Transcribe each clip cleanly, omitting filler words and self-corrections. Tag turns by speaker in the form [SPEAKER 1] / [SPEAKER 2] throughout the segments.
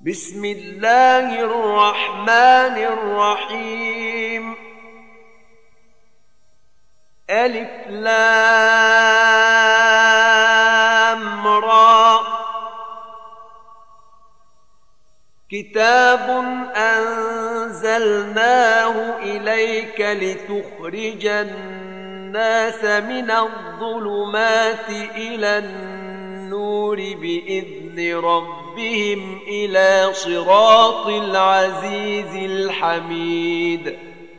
[SPEAKER 1] بسم الله الرحمن الرحيم. ألف لام را. كتاب أنزلناه إليك لتخرج الناس من الظلمات إلى النور بإذن ربهم إلى صراط العزيز الحميد.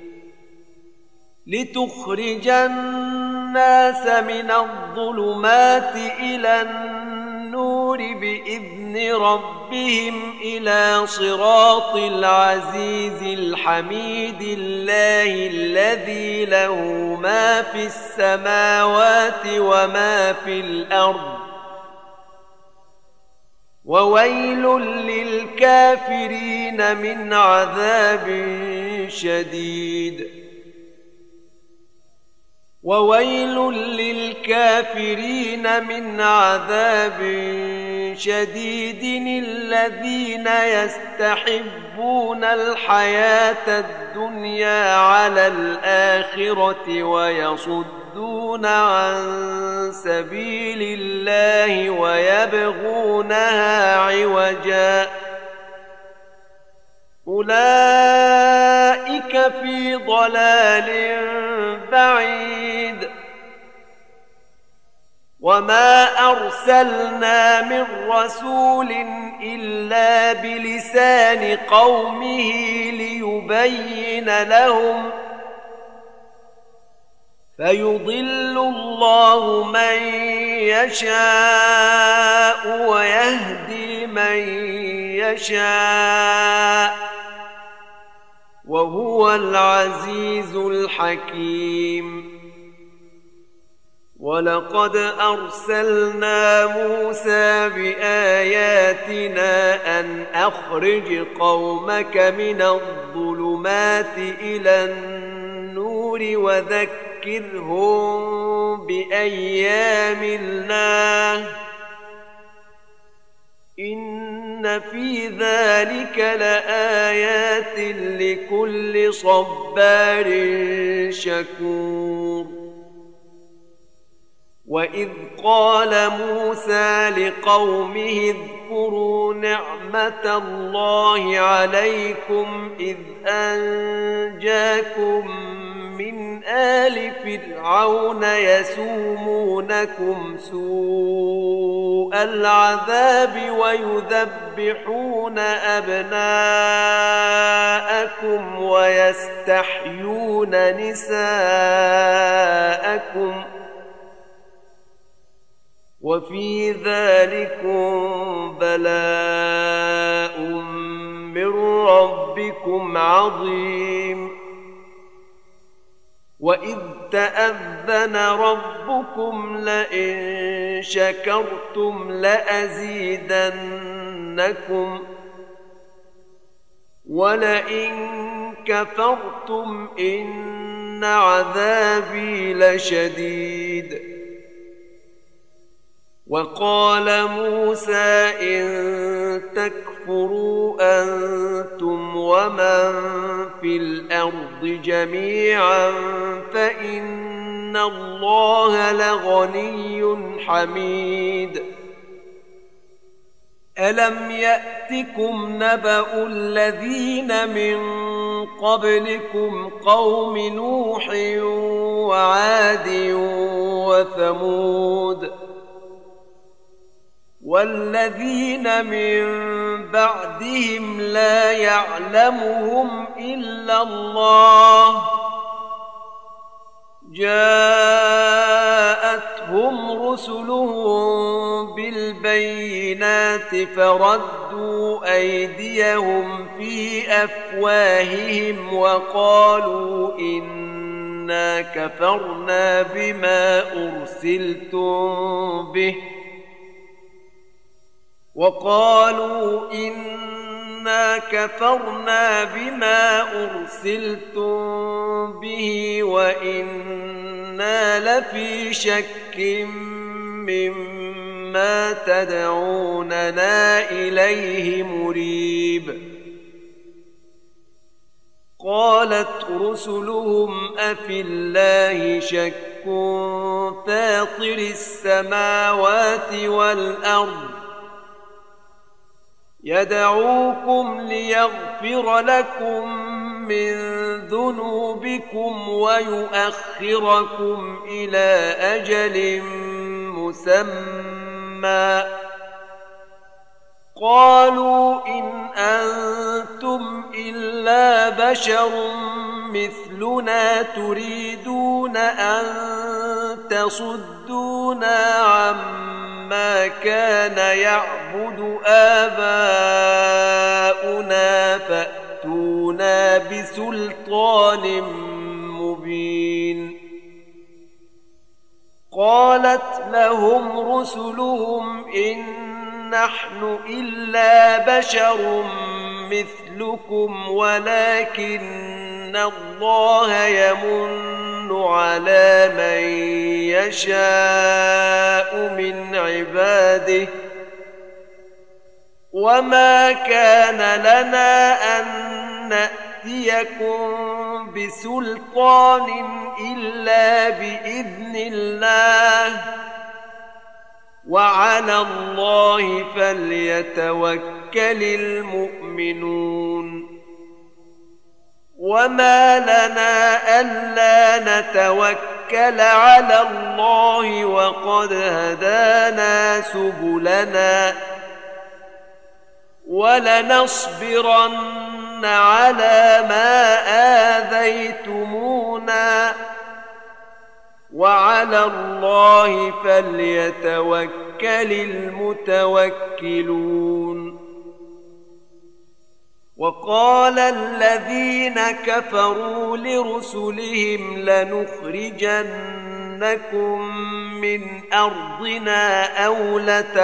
[SPEAKER 1] لتخرج الناس من الظلمات إلى النور بإذن ربهم إلى صراط العزيز الحميد. الله الذي له ما في السماوات وما في الأرض. وويل للكافرين من عذاب شديد. وويل للكافرين من عذاب شديد. الذين يستحبون الحياة الدنيا على الآخرة ويصدون عن سبيل الله ويبغونها عوجا. أولئك في ضلال بعيد. وما أرسلنا من رسول إلا بلسان قومه ليبين لهم. فيضل الله من يشاء ويهدي من يشاء وهو العزيز الحكيم. ولقد أرسلنا موسى بآياتنا أن أخرج قومك من الظلمات إلى النور وذكرهم بأيام الله. إن في ذلك لآيات لكل صبار شكور. وإذ قال موسى لقومه اذكروا نعمة الله عليكم إذ أنجاكم من آل فرعون يسومونكم سوء العذاب ويذبحون أبناءكم ويستحيون نساءكم وفي ذلكم بلاء من ربكم عظيم. وإذ تأذن ربكم لئن شكرتم لأزيدنكم ولئن كفرتم إن عذابي لشديد. وقال موسى إن تكفروا أنتم ومن في الأرض جميعا فإن الله لغني حميد. ألم يأتكم نبأ الذين من قبلكم قوم نوح وعاد وثمود والذين من بعدهم لا يعلمهم إلا الله. جاءتهم رسلهم بالبينات فردوا أيديهم في أفواههم وقالوا إنا كفرنا بما أرسلتم به وإنا لفي شك مما تدعوننا إليه مريب. قريب. قالت رسلهم أفي الله شك فاطر السماوات والأرض يدعوكم ليغفر لكم من ذنوبكم ويؤخركم إلى أجل مسمى قالوا إن أنتم إلا بشر مثلنا تريدون أن تصدونا عما كان يعبد آباؤنا فأتونا بسلطان مبين. قالت لهم رسلهم إن نحن إلا بشر مثلكم ولكن الله يمن على من يشاء من عباده وما كان لنا أن نأتيكم بسلطان إلا بإذن الله وعلى الله فليتوكل المؤمنون. وما لنا ألا نتوكل على الله وقد هدانا سبلنا ولنصبرن على ما آذيتمونا وعلى الله فليتوكل المتوكلون. وقال الذين كفروا لرسلهم لنخرجنكم من أرضنا أو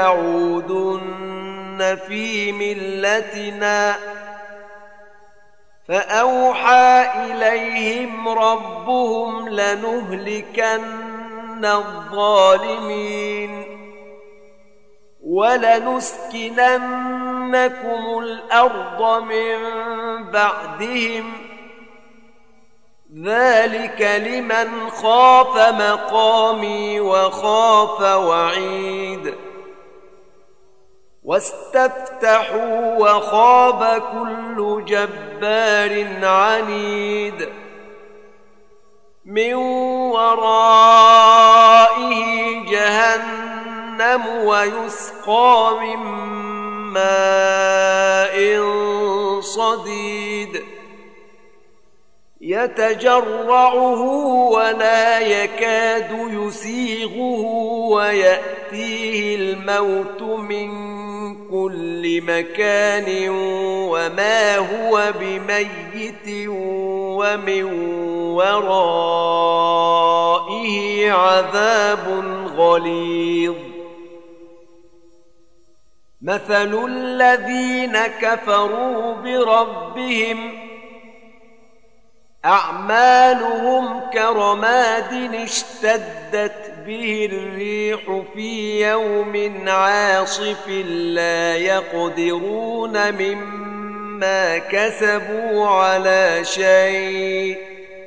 [SPEAKER 1] لتعودن في ملتنا فأوحى إليهم ربهم لنهلكن الظالمين ولنسكننكم الأرض من بعدهم ذلك لمن خاف مقامي وخاف وعيد. واستفتحوا وخاب كل جبار عنيد من ورائه جهنم ويسقى من ماء صديد يتجرعه ولا يكاد يسيغه ويأتيه الموت من كل مكان وما هو بميت ومن ورائه عذاب غليظ. مثل الذين كفروا بربهم أعمالهم كرماد اشتدت به الريح في يوم عاصف لا يقدرون مما كسبوا على شيء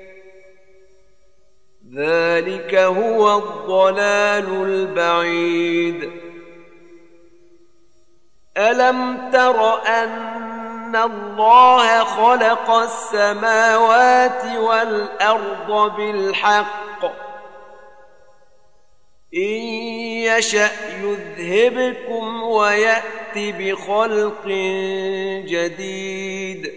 [SPEAKER 1] ذلك هو الضلال البعيد. ألم تر أن الله خلق السماوات والأرض بالحق إن يشأ يذهبكم ويأت بخلق جديد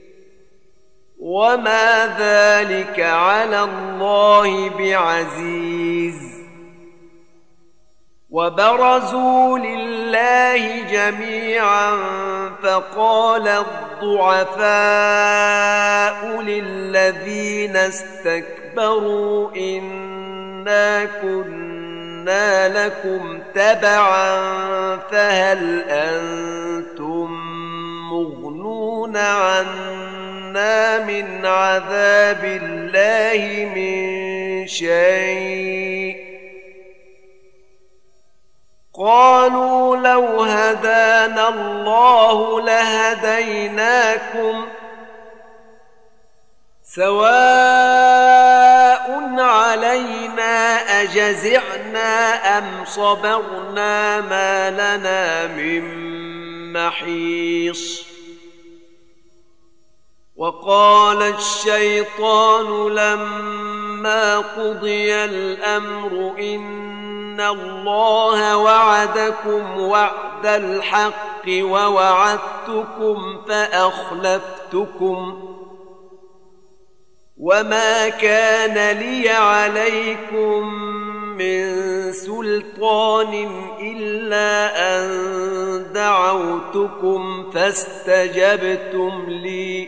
[SPEAKER 1] وما ذلك على الله بعزيز. وبرزوا لله جميعا فقال الضعفاء للذين استكبروا إنا كنا لكم تبعا فهل أنتم مغنون عنا من عذاب الله من شيء قالوا لو هدانا الله لهديناكم سواء علينا أجزعنا أم صبرنا ما لنا من محيص وقال الشيطان لما قضي الأمر إن الله وعدكم وعد الحق ووعدتكم فأخلفتكم وما كان لي عليكم من سلطان إلا أن دعوتكم فاستجبتم لي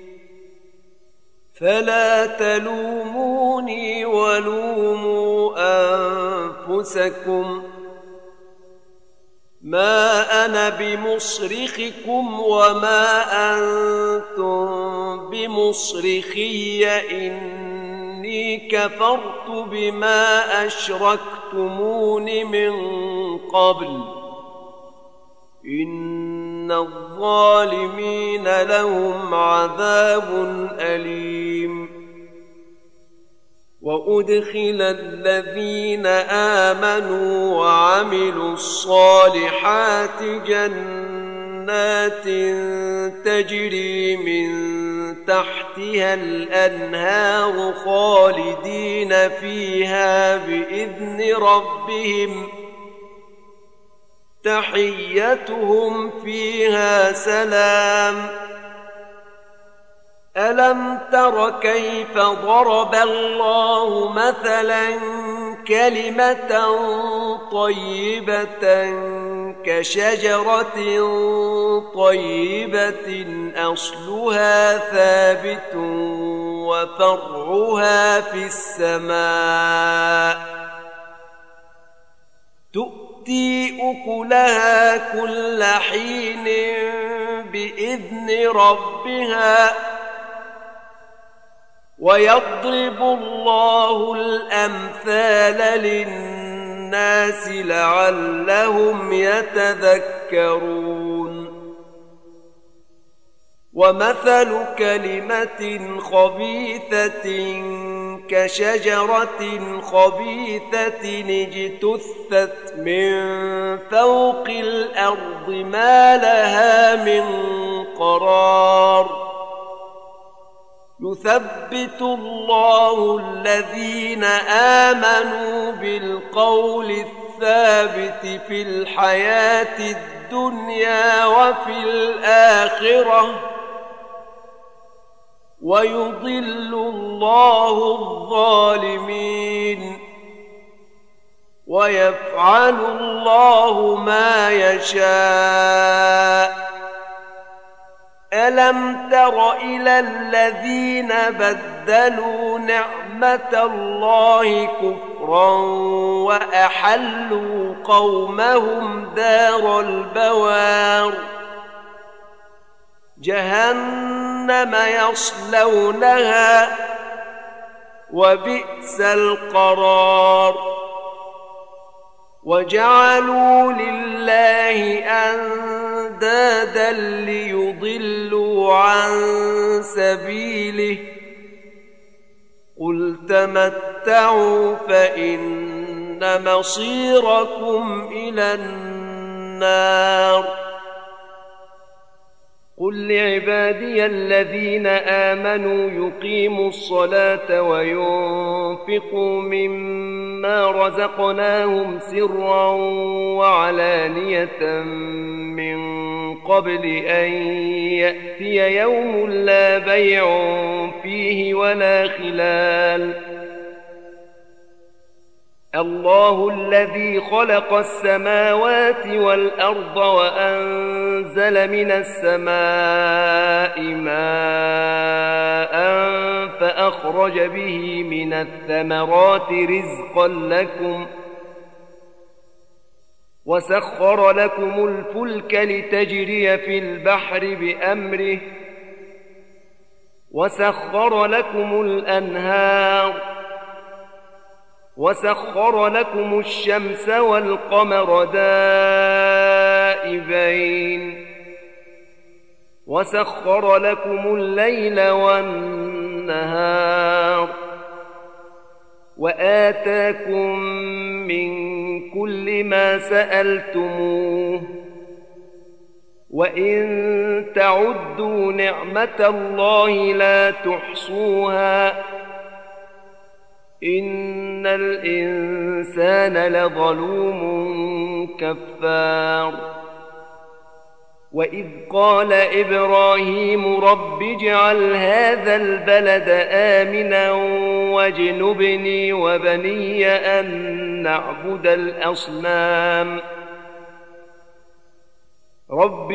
[SPEAKER 1] فلا تلوموني ولوموا أنفسكم ما أنا بمصرخكم وما أنتم بمصرخي إني كفرت بما أشركتمون من قبل إن الظالمين لهم عذاب أليم وأدخل الذين آمنوا وعملوا الصالحات جنات تجري من تحتها الأنهار خالدين فيها بإذن ربهم تحيتهم فيها سلام ألم تر كيف ضرب الله مثلا كلمة طيبة كشجرة طيبة أصلها ثابت وفرعها في السماء تؤتي أكلها كل حين بإذن ربها ويضرب الله الأمثال للناس لعلهم يتذكرون ومثل كلمة خبيثة كشجرة خبيثة اجتثت من فوق الأرض ما لها من قرار يثبت الله الذين آمنوا بالقول الثابت في الحياة الدنيا وفي الآخرة ويضل الله الظالمين ويفعل الله ما يشاء ألم تر إلى الذين بدلوا نعمة الله كفرا وأحلوا قومهم دار البوار جهنم يصلونها وبئس القرار وجعلوا لله أندادا ليضلوا عن سبيله قل تمتعوا فإن مصيركم إلى النار قل لعبادي الذين آمنوا يقيموا الصلاة وينفقوا مما رزقناهم سرا وعلانية من قبل أن يأتي يوم لا بيع فيه ولا خلال الله الذي خلق السماوات والأرض وأنزل من السماء ماء فأخرج به من الثمرات رزقا لكم وسخر لكم الفلك لتجري في البحر بأمره وسخر لكم الأنهار وسخر لكم الشمس والقمر دائبين وسخر لكم الليل والنهار وآتاكم من كل ما سألتموه وإن تعدوا نعمة الله لا تحصوها إن الإنسان لظلوم كفار وإذ قال إبراهيم رب اجعل هذا البلد آمنا واجنبني وبني أن نعبد الأصنام رب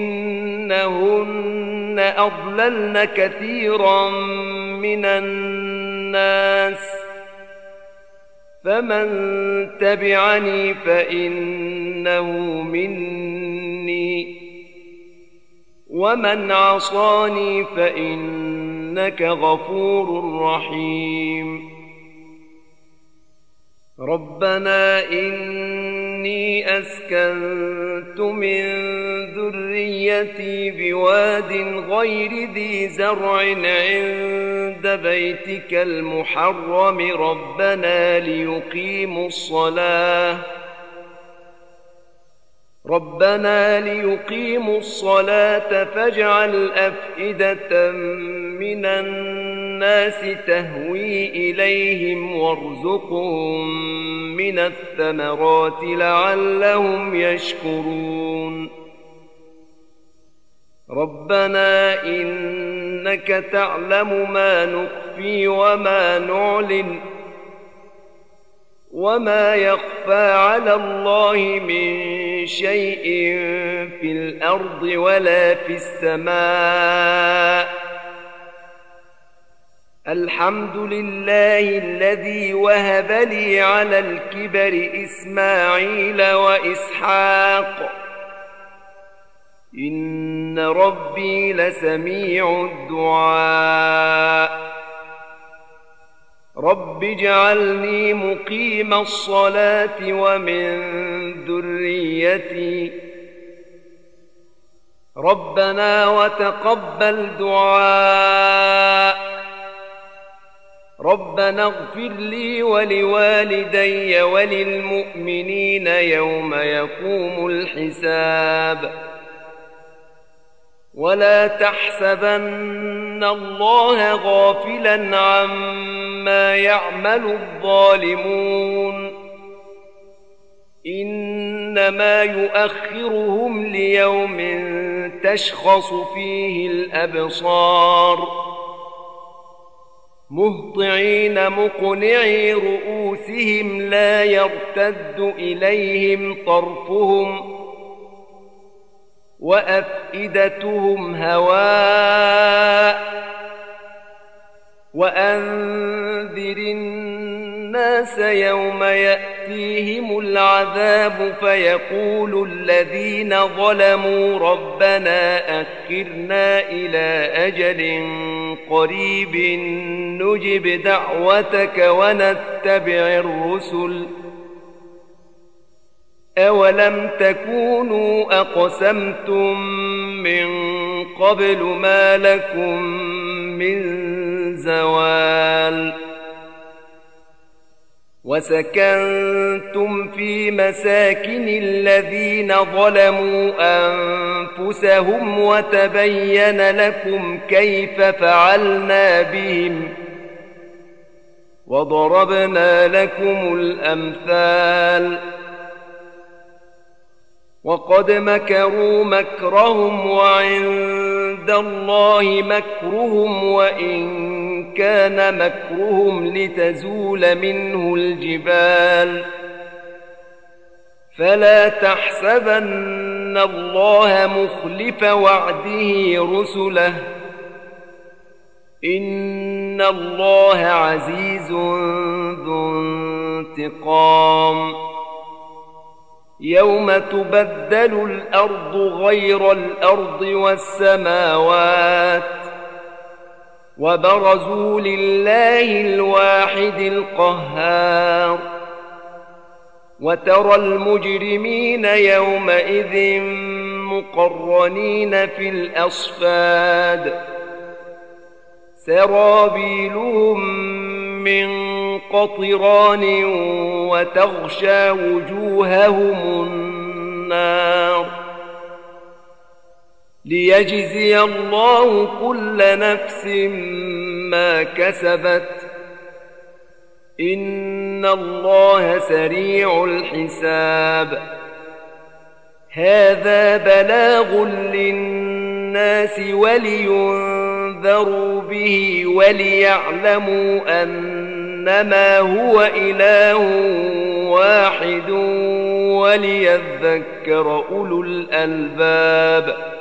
[SPEAKER 1] إنهن أضللن كثيرا من الناس فمن تبعني فإنه مني ومن عصاني فإنك غفور رحيم ربنا إني أسكنت من ذريتي بواد غير ذي زرع عند بيتك المحرم ربنا ليقيموا الصلاة فاجعل أفئدة من الناس تهوي إليهم وارزقهم من الثمرات لعلهم يشكرون ربنا إنك تعلم ما نخفي وما نعلن وما يخفى على الله من شيء في الأرض ولا في السماء الحمد لله الذي وهب لي على الكبر إسماعيل وإسحاق إن ربي لسميع الدعاء رب اجعلني مقيم الصلاة ومن ذريتي ربنا وتقبل دعاء ربنا اغفر لي ولوالدي وللمؤمنين يوم يقوم الحساب ولا تحسبن الله غافلا عما يعمل الظالمون إنما يؤخرهم ليوم تشخص فيه الأبصار مهطعين مقنعي رؤوسهم لا يرتد إليهم طرفهم وأفئدتهم هواء وأنذر الناس يوم يأتيهم العذاب فيقول الذين ظلموا ربنا أخرنا إلى أجل قريب نجب دعوتك ونتبع الرسل أولم تكونوا أقسمتم من قبل ما لكم من زوال وسكنتم في مساكن الذين ظلموا أنفسهم وتبين لكم كيف فعلنا بهم وضربنا لكم الأمثال وقد مكروا مكرهم وعند الله مكرهم وإن كان مكرهم لتزول منه الجبال فلا تحسبن الله مخلف وعده رسله إن الله عزيز ذو انتقام يوم تبدل الأرض غير الأرض والسماوات وبرزوا لله الواحد القهار وترى المجرمين يومئذ مقرنين في الأصفاد سرابيلهم من قطران وتغشى وجوههم النار ليجزي الله كل نفس ما كسبت إن الله سريع الحساب هذا بلاغ للناس ولينذروا به وليعلموا أنما هو إله واحد وليذكر أولو الألباب